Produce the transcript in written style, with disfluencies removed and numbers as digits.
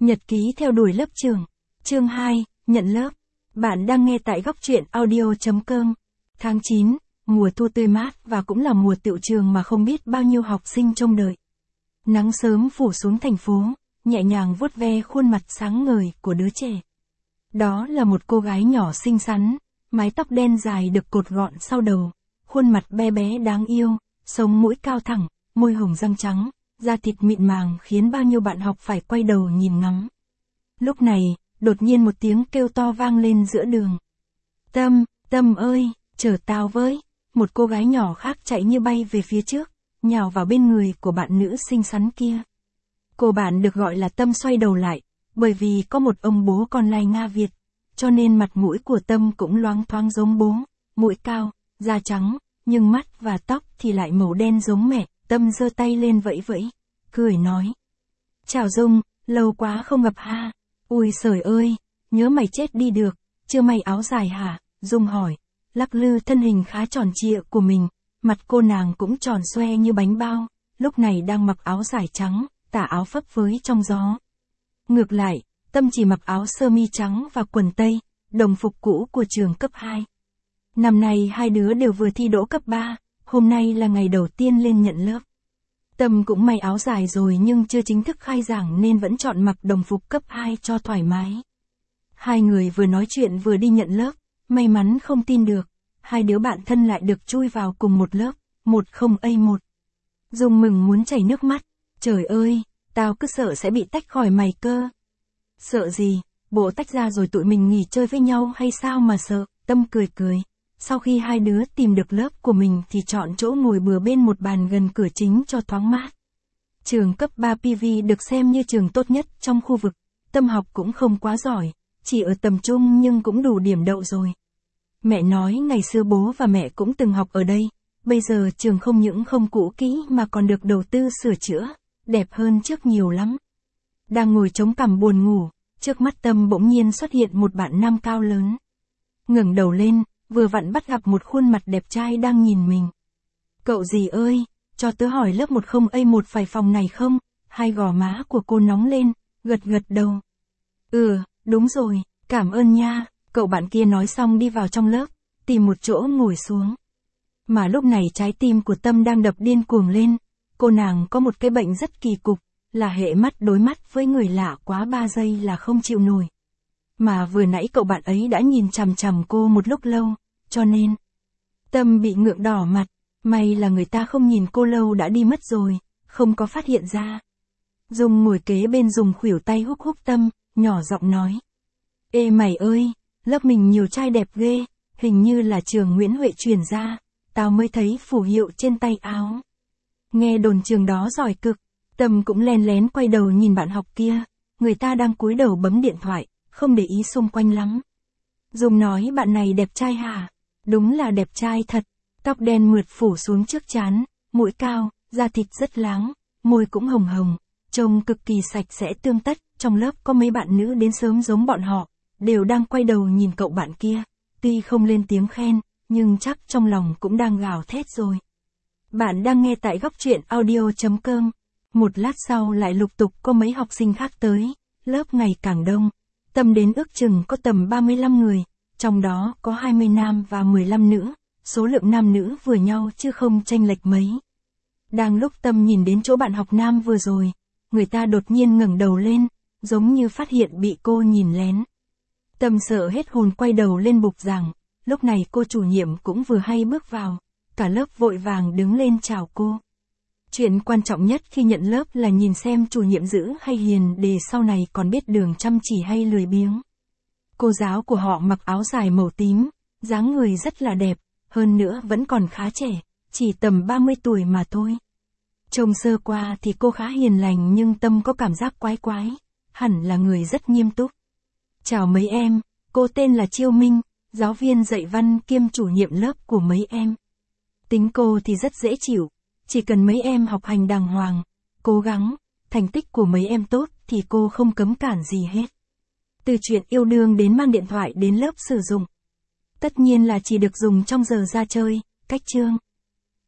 Nhật ký theo đuổi lớp trưởng. Chương 2, nhận lớp. Bạn đang nghe tại góc truyện audio.com. Tháng 9, mùa thu tươi mát và cũng là mùa tựu trường mà không biết bao nhiêu học sinh trông đợi. Nắng sớm phủ xuống thành phố, nhẹ nhàng vuốt ve khuôn mặt sáng ngời của đứa trẻ. Đó là một cô gái nhỏ xinh xắn, mái tóc đen dài được cột gọn sau đầu, khuôn mặt bé bé đáng yêu, sống mũi cao thẳng, môi hồng răng trắng, da thịt mịn màng khiến bao nhiêu bạn học phải quay đầu nhìn ngắm. Lúc này, đột nhiên một tiếng kêu to vang lên giữa đường. Tâm ơi, chờ tao với. Một cô gái nhỏ khác chạy như bay về phía trước, nhào vào bên người của bạn nữ xinh xắn kia. Cô bạn được gọi là Tâm xoay đầu lại, bởi vì có một ông bố con lai Nga Việt, cho nên mặt mũi của Tâm cũng loáng thoáng giống bố, mũi cao, da trắng, nhưng mắt và tóc thì lại màu đen giống mẹ. Tâm giơ tay lên vẫy vẫy, cười nói. Chào Dung, lâu quá không gặp ha. Ui giời ơi, nhớ mày chết đi được, chưa may áo dài hả? Dung hỏi, lắc lư thân hình khá tròn trịa của mình, mặt cô nàng cũng tròn xoe như bánh bao, lúc này đang mặc áo dài trắng, tà áo phấp phới trong gió. Ngược lại, Tâm chỉ mặc áo sơ mi trắng và quần tây, đồng phục cũ của trường cấp 2. Năm nay hai đứa đều vừa thi đỗ cấp 3. Hôm nay là ngày đầu tiên lên nhận lớp. Tâm cũng may áo dài rồi nhưng chưa chính thức khai giảng nên vẫn chọn mặc đồng phục cấp 2 cho thoải mái. Hai người vừa nói chuyện vừa đi nhận lớp, may mắn không tin được, hai đứa bạn thân lại được chui vào cùng một lớp, 10A1. Dung mừng muốn chảy nước mắt, trời ơi, tao cứ sợ sẽ bị tách khỏi mày cơ. Sợ gì, bộ tách ra rồi tụi mình nghỉ chơi với nhau hay sao mà sợ, Tâm cười cười. Sau khi hai đứa tìm được lớp của mình thì chọn chỗ ngồi bừa bên một bàn gần cửa chính cho thoáng mát. Trường cấp 3 PV được xem như trường tốt nhất trong khu vực. Tâm học cũng không quá giỏi, chỉ ở tầm trung nhưng cũng đủ điểm đậu rồi. Mẹ nói ngày xưa bố và mẹ cũng từng học ở đây, bây giờ trường không những không cũ kỹ mà còn được đầu tư sửa chữa, đẹp hơn trước nhiều lắm. Đang ngồi chống cằm buồn ngủ, trước mắt Tâm bỗng nhiên xuất hiện một bạn nam cao lớn. Ngẩng đầu lên, vừa vặn bắt gặp một khuôn mặt đẹp trai đang nhìn mình. Cậu gì ơi, cho tớ hỏi lớp 10A1 phải phòng này không? Hai gò má của cô nóng lên, gật đầu. Đúng rồi, cảm ơn nha, cậu bạn kia nói xong đi vào trong lớp, tìm một chỗ ngồi xuống. Mà lúc này trái tim của Tâm đang đập điên cuồng lên, cô nàng có một cái bệnh rất kỳ cục, là hệ mắt đối mắt với người lạ quá 3 giây là không chịu nổi. Mà vừa nãy cậu bạn ấy đã nhìn chằm chằm cô một lúc lâu, cho nên Tâm bị ngượng đỏ mặt, may là người ta không nhìn cô lâu đã đi mất rồi, không có phát hiện ra. Dung ngồi kế bên dùng khuỷu tay húc Tâm, nhỏ giọng nói. Ê mày ơi, lớp mình nhiều trai đẹp ghê, hình như là trường Nguyễn Huệ truyền ra, tao mới thấy phù hiệu trên tay áo. Nghe đồn trường đó giỏi cực, Tâm cũng len lén quay đầu nhìn bạn học kia, người ta đang cúi đầu bấm điện thoại, không để ý xung quanh lắm. Dung nói bạn này đẹp trai hả? Đúng là đẹp trai thật, tóc đen mượt phủ xuống trước trán, mũi cao, da thịt rất láng, môi cũng hồng hồng, trông cực kỳ sạch sẽ tươm tất. Trong lớp có mấy bạn nữ đến sớm giống bọn họ, đều đang quay đầu nhìn cậu bạn kia, tuy không lên tiếng khen, nhưng chắc trong lòng cũng đang gào thét rồi. Bạn đang nghe tại góc truyện audio.com. Một lát sau lại lục tục có mấy học sinh khác tới, lớp ngày càng đông. Tâm đến ước chừng có tầm 35 người, trong đó có 20 nam và 15 nữ, số lượng nam nữ vừa nhau chứ không chênh lệch mấy. Đang lúc Tâm nhìn đến chỗ bạn học nam vừa rồi, người ta đột nhiên ngẩng đầu lên, giống như phát hiện bị cô nhìn lén. Tâm sợ hết hồn quay đầu lên bục giảng, lúc này cô chủ nhiệm cũng vừa hay bước vào, cả lớp vội vàng đứng lên chào cô. Chuyện quan trọng nhất khi nhận lớp là nhìn xem chủ nhiệm dữ hay hiền để sau này còn biết đường chăm chỉ hay lười biếng. Cô giáo của họ mặc áo dài màu tím, dáng người rất là đẹp, hơn nữa vẫn còn khá trẻ, chỉ tầm 30 tuổi mà thôi. Trông sơ qua thì cô khá hiền lành nhưng Tâm có cảm giác quái quái, hẳn là người rất nghiêm túc. Chào mấy em, cô tên là Chiêu Minh, giáo viên dạy văn kiêm chủ nhiệm lớp của mấy em. Tính cô thì rất dễ chịu, chỉ cần mấy em học hành đàng hoàng, cố gắng, thành tích của mấy em tốt thì cô không cấm cản gì hết. Từ chuyện yêu đương đến mang điện thoại đến lớp sử dụng. Tất nhiên là chỉ được dùng trong giờ ra chơi, cách chương.